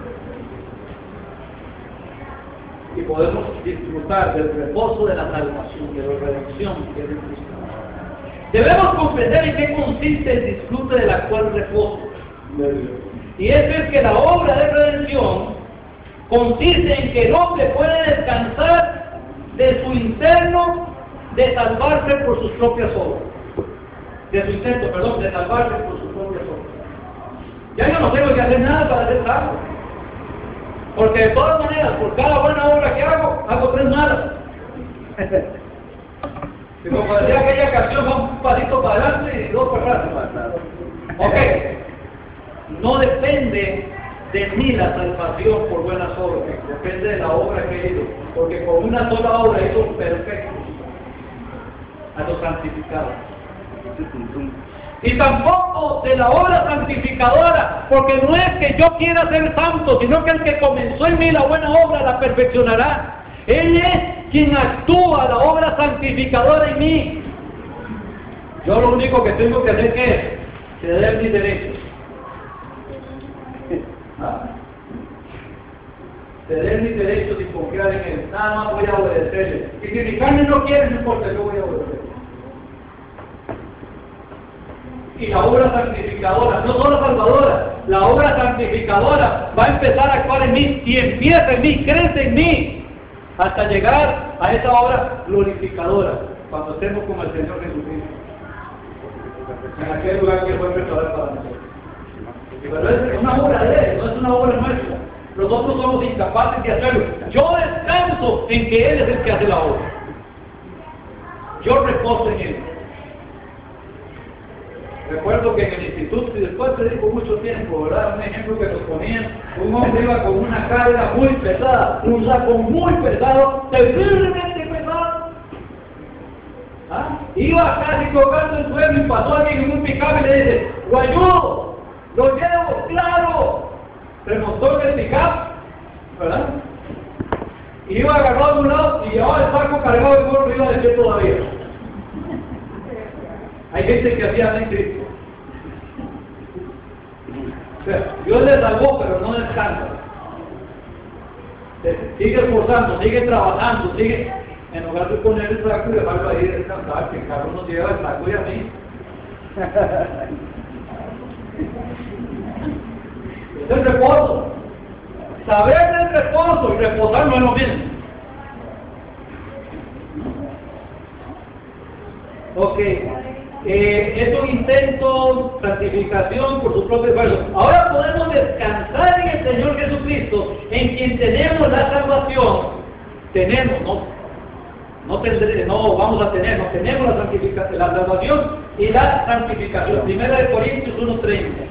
A: Y podemos disfrutar del reposo de la salvación, de la redención que es en Cristo. Debemos comprender en qué consiste el disfrute del actual reposo de Dios. Y eso es que la obra de redención consiste en que el hombre puede descansar de su interno de salvarse por sus propias obras. De su intento, perdón, de salvarse por sus propias obras. Ya yo no tengo que hacer nada para ser salvo. Porque de todas maneras, por cada buena obra que hago, hago tres malas. Y como decía aquella canción, va un pasito para adelante y dos para atrás. Ok. No depende de mí la salvación por buenas obras, depende de la obra que hizo, porque con una sola obra hizo perfecto a los santificados. Y tampoco de la obra santificadora, porque no es que yo quiera ser santo, sino que el que comenzó en mí la buena obra la perfeccionará. Él es quien actúa la obra santificadora en mí. Yo lo único que tengo que hacer es ceder mis derechos. Ceder mis derechos y confiar en él. Nada más voy a obedecerle. Y si mi carne no quiere, no importa, yo voy a obedecer. Y la obra santificadora, no solo salvadora, la obra santificadora va a empezar a actuar en mí y empieza en mí, crece en mí, hasta llegar a esa obra glorificadora, cuando estemos con el Señor Jesucristo, en aquel lugar que fue preparado para nosotros. Pero es una obra de Él, no es una obra nuestra. Nosotros somos incapaces de hacerlo. Yo descanso en que Él es el que hace la obra. Yo reposo en Él. Recuerdo que en el instituto, y después te digo mucho tiempo, ¿verdad? Un ejemplo que nos ponían, un hombre iba con una carga muy pesada, un saco muy pesado, terriblemente pesado. ¿Ah? Iba casi tocando el suelo y pasó alguien en un pickup y le dice: lo ayudo, lo llevo, claro. Se montó en el pickup, ¿verdad? Iba agarrado de un lado y llevaba el saco cargado de gorro y iba de pie todavía. Hay gente que hacía en Cristo. O sea, Dios le salvó, pero no descansa. Sigue esforzando, sigue trabajando, sigue. En lugar de poner el saco y dejarlo ahí descansar, que el carro nos lleva el saco y a mí. Es el reposo. Saber del reposo y reposar no es lo mismo. Ok. Eh, es un intento, santificación por su propio esfuerzo. Ahora podemos descansar en el Señor Jesucristo, en quien tenemos la salvación. Tenemos, no, no, tendré, no vamos a tener, no tenemos la, santificación, la salvación y la santificación. Primera de Corintios uno treinta.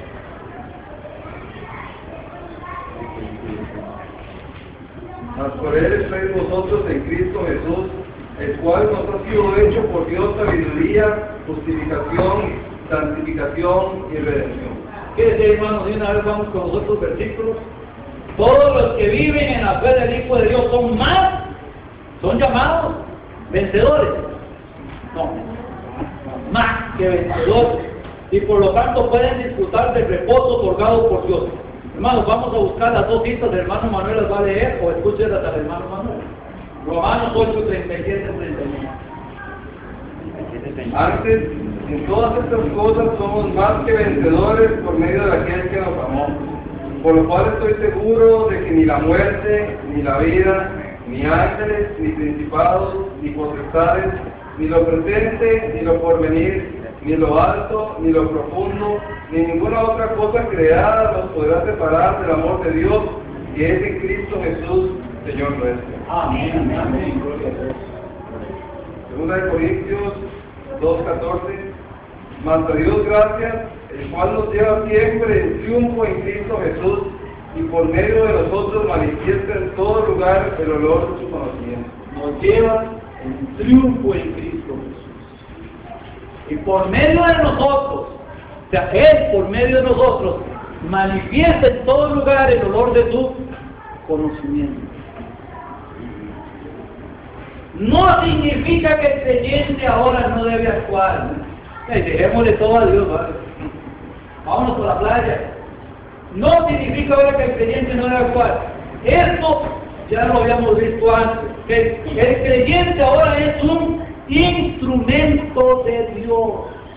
B: Mas por Él estáis vosotros en Cristo Jesús, el cual nos ha sido hecho por Dios sabiduría, justificación, santificación y redención.
A: ¿Qué decir, hermanos? Y una vez vamos con los otros versículos. Todos los que viven en la fe del Hijo de Dios son más, son llamados vencedores. No, más que vencedores. y por lo tanto pueden disfrutar del reposo otorgado por Dios. Hermanos, vamos a buscar las dos citas del hermano Manuel, las va a leer o escúchenlas al hermano Manuel. Romanos ocho, treinta y siete, treinta y nueve.
B: Antes, en todas estas cosas somos más que vencedores por medio de aquel que nos amó. Por lo cual estoy seguro de que ni la muerte, ni la vida, ni ángeles, ni principados, ni potestades, ni lo presente, ni lo porvenir, ni lo alto, ni lo profundo, ni ninguna otra cosa creada nos podrá separar del amor de Dios, que es en Cristo Jesús, Señor nuestro.
A: Amén, amén, gloria a Dios.
B: Segunda de Corintios dos, catorce. Mas a Dios gracias, el cual nos lleva siempre en triunfo en Cristo Jesús, y por medio de nosotros manifiesta en todo lugar el olor de su conocimiento.
A: Nos lleva en triunfo en Cristo Jesús. Y por medio de nosotros, o sea, Él por medio de nosotros, manifiesta en todo lugar el olor de su conocimiento. No significa que el creyente ahora no debe actuar. Hey, dejémosle todo a Dios, ¿vale? Vámonos por la playa. No significa ahora que el creyente no debe actuar. Esto ya lo habíamos visto antes. Que el creyente ahora es un instrumento de Dios.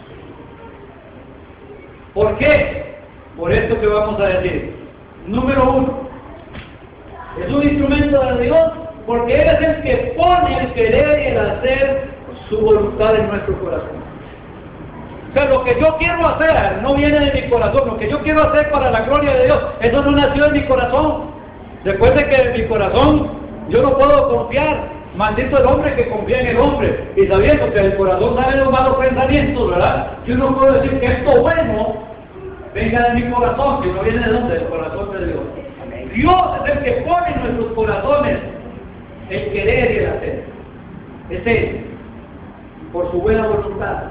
A: ¿Por qué? Por esto que vamos a decir. Número uno, es un instrumento de Dios porque Él es el que pone el querer y el hacer su voluntad en nuestro corazón. O sea, lo que yo quiero hacer no viene de mi corazón. Lo que yo quiero hacer para la gloria de Dios, eso no nació en mi corazón. Recuerde que en mi corazón yo no puedo confiar. Maldito el hombre que confía en el hombre. Y sabiendo que del corazón salen los malos pensamientos, ¿verdad? Yo no puedo decir que esto bueno venga de mi corazón, que no viene de dónde, del corazón de Dios. Dios es el que pone en nuestros corazones el querer y el hacer. Es Él, por su buena voluntad.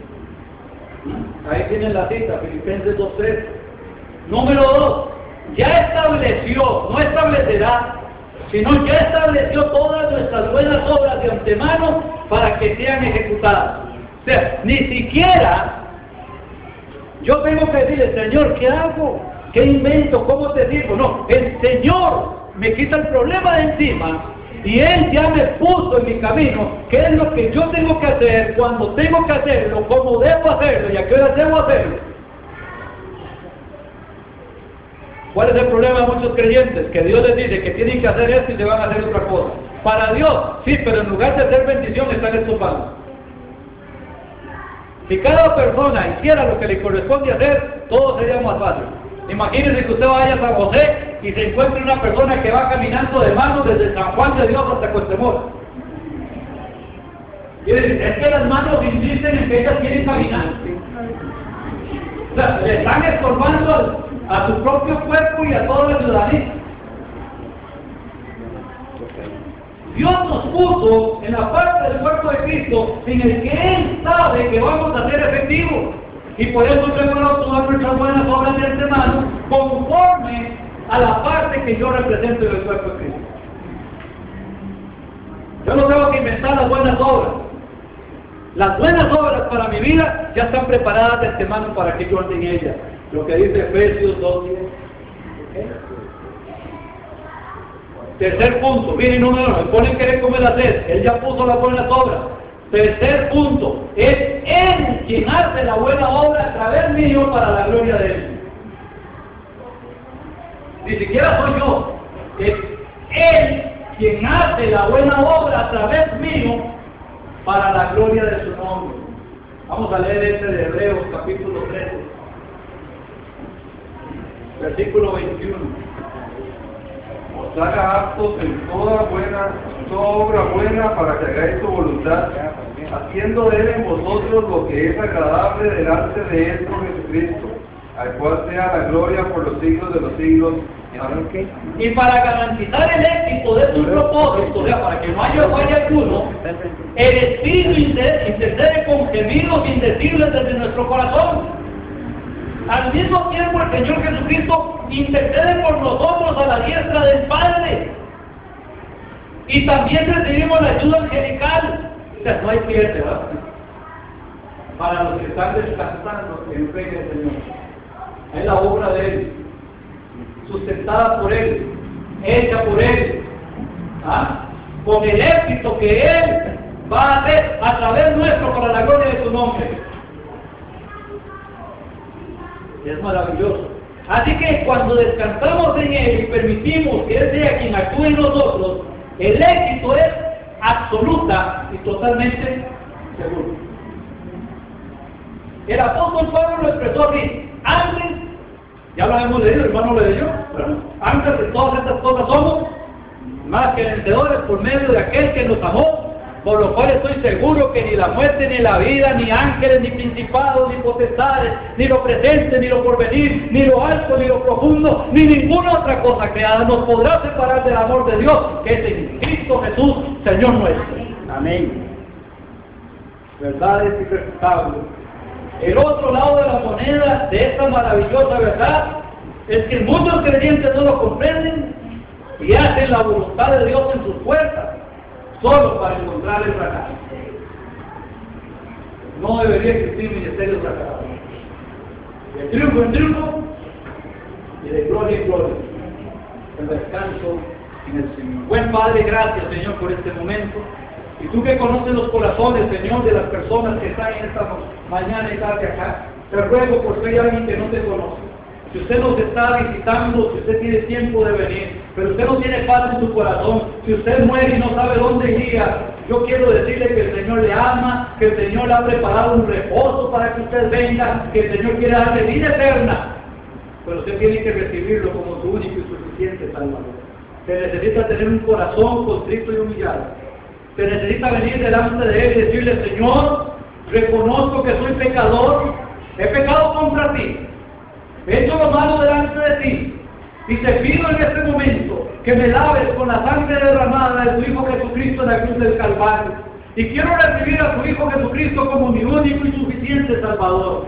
A: Ahí tienen la cita, Filipenses dos tres. Número dos, ya estableció, no establecerá, sino ya estableció todas nuestras buenas obras de antemano para que sean ejecutadas. O sea, ni siquiera yo tengo que decirle, Señor, ¿qué hago? ¿Qué invento? ¿Cómo te sirvo? No, el Señor me quita el problema de encima y Él ya me puso en mi camino qué es lo que yo tengo que hacer, cuando tengo que hacerlo, cómo debo hacerlo y a qué hora debo hacerlo. ¿Cuál es el problema de muchos creyentes? Que Dios les dice que tienen que hacer esto y se van a hacer otra cosa. Para Dios, sí, pero en lugar de hacer bendición están estorbando. Si cada persona hiciera lo que le corresponde hacer, todo sería más fácil. Imagínense que usted vaya a San José y se encuentre una persona que va caminando de manos desde San Juan de Dios hasta Cuestemor. Y dicen, es que las manos insisten en que ellas quieren caminar. O sea, le están estorbando al, a su propio cuerpo y a toda la ciudadanía. Dios nos puso en la parte del cuerpo de Cristo en el que Él sabe que vamos a ser efectivos. Y por eso yo voy a tomar nuestras buenas obras de antemano conforme a la parte que yo represento en el cuerpo de Cristo. Yo no tengo que inventar las buenas obras. Las buenas obras para mi vida ya están preparadas de antemano para que yo ande en ellas. Lo que dice Efesios dos diez. Tercer punto, miren, número uno, me ponen querer comer hacer, Él ya puso las buenas obras. Tercer punto, es Él llenarse la buena obra a través mío para la gloria de Él. Ni siquiera soy yo, es Él llenarse la buena obra a través mío para la gloria de su nombre. Vamos a leer este de Hebreos capítulo trece, versículo veintiuno.
B: Os haga aptos en toda buena, toda obra buena para que hagáis su voluntad, haciendo de Él en vosotros lo que es agradable delante de Él por Jesucristo, al cual sea la gloria por los siglos de los siglos. Amén.
A: Y para garantizar el éxito de su propósito, o sea, para que no haya falla alguno, el Espíritu intercede con gemidos indecibles desde nuestro corazón. Al mismo tiempo el Señor Jesucristo intercede por nosotros a la diestra del Padre. Y también recibimos la ayuda angelical. O sea, no hay pierde, ¿verdad? para los que están descansando en fe del Señor. Es la obra de Él, sustentada por Él, hecha por Él, ¿ah? Con el éxito que Él va a hacer a través nuestro para la gloria de su nombre. Es maravilloso. Así que cuando descansamos en Él y permitimos que Él sea quien actúe en nosotros, el éxito es absoluta y totalmente seguro. El apóstol Pablo lo expresó así: antes, ya lo hemos leído, hermano lo leyó, ¿verdad? Antes de todas estas cosas somos más que vencedores por medio de aquel que nos amó, por lo cual estoy seguro que ni la muerte, ni la vida, ni ángeles, ni principados, ni potestades, ni lo presente, ni lo porvenir, ni lo alto, ni lo profundo, ni ninguna otra cosa creada nos podrá separar del amor de Dios, que es en Cristo Jesús, Señor nuestro. Amén. Verdades irrefutables. El otro lado de la moneda de esta maravillosa verdad es que muchos creyentes no lo comprenden y hacen la voluntad de Dios en sus fuerzas, solo para encontrar el fracaso. No debería existir ministerio fracasado. De triunfo en triunfo y de gloria en gloria. El descanso en el Señor. Buen Padre, gracias, Señor, por este momento. Y tú que conoces los corazones, Señor, de las personas que están en esta mañana y tarde acá, te ruego por si hay alguien que no te conoce. Si usted nos está visitando, si usted tiene tiempo de venir, pero usted no tiene paz en su corazón, si usted muere y no sabe dónde iría, yo quiero decirle que el Señor le ama, que el Señor le ha preparado un reposo para que usted venga, que el Señor quiere darle vida eterna, pero usted tiene que recibirlo como su único y suficiente Salvador. Se necesita tener un corazón contrito y humillado. Se necesita venir delante de Él y decirle: Señor, reconozco que soy pecador, he pecado contra ti, he hecho lo malo delante de ti, y te pido en este momento que me laves con la sangre derramada de tu Hijo Jesucristo en la cruz del Calvario, y quiero recibir a tu Hijo Jesucristo como mi único y suficiente Salvador.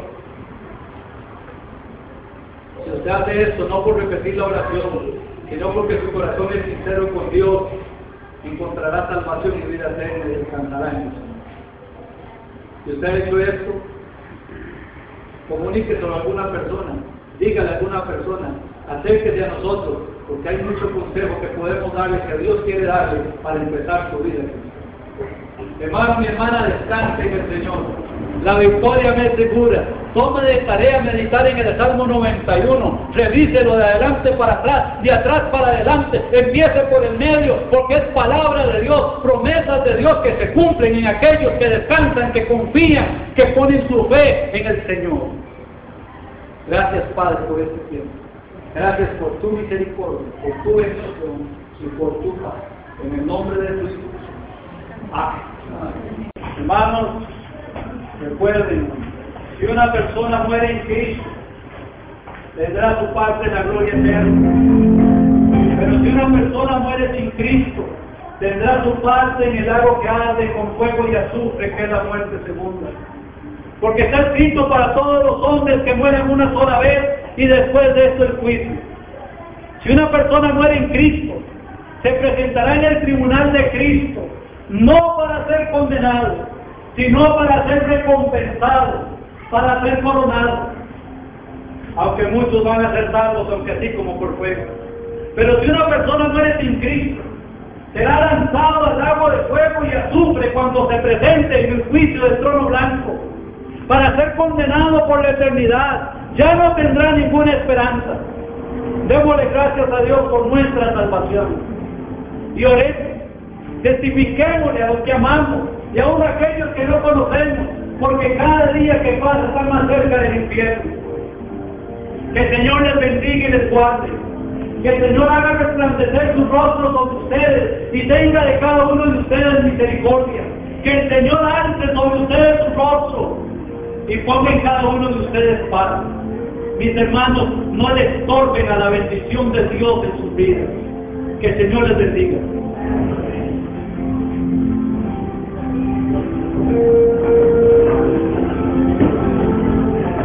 A: Si usted hace esto no por repetir la oración, sino porque su corazón es sincero con Dios, encontrará salvación y vida eterna y descansará en el Señor. Si usted ha hecho esto, comuníqueselo a alguna persona, dígale a alguna persona, acérquese a nosotros, porque hay mucho consejo que podemos darle, que Dios quiere darle para empezar su vida. Hermano, mi hermana, descanse en el Señor. La victoria me es segura. Tome de tarea meditar en el Salmo noventa y uno. Revíselo de adelante para atrás, de atrás para adelante. Empiece por el medio, porque es palabra de Dios, promesas de Dios que se cumplen en aquellos que descansan, que confían, que ponen su fe en el Señor. Gracias, Padre, por este tiempo. Gracias por tu misericordia, por tu bendición y por tu paz. En el nombre de Jesús. Amén. Hermanos, recuerden, si una persona muere en Cristo, tendrá su parte en la gloria eterna. Pero si una persona muere sin Cristo, tendrá su parte en el lago que arde con fuego y azufre, que es la muerte segunda. Porque está escrito para todos los hombres que mueren una sola vez y después de esto el juicio. Si una persona muere en Cristo, se presentará en el tribunal de Cristo, no para ser condenado, sino para ser recompensado, para ser coronado. Aunque muchos van a ser salvos, aunque así como por fuego. Pero si una persona muere sin Cristo, será lanzado al lago de fuego y azufre cuando se presente en el juicio del trono blanco, para ser condenado por la eternidad. Ya no tendrá ninguna esperanza. Démosle gracias a Dios por nuestra salvación. Y oremos, testifiquémosle a los que amamos y aún a aquellos que no conocemos, porque cada día que pasa está más cerca del infierno. Que el Señor les bendiga y les guarde. Que el Señor haga resplandecer su rostro sobre ustedes y tenga de cada uno de ustedes misericordia. Que el Señor alce sobre ustedes su rostro y ponga en cada uno de ustedes paz. Mis hermanos, no les estorben a la bendición de Dios en sus vidas. Que el Señor les bendiga.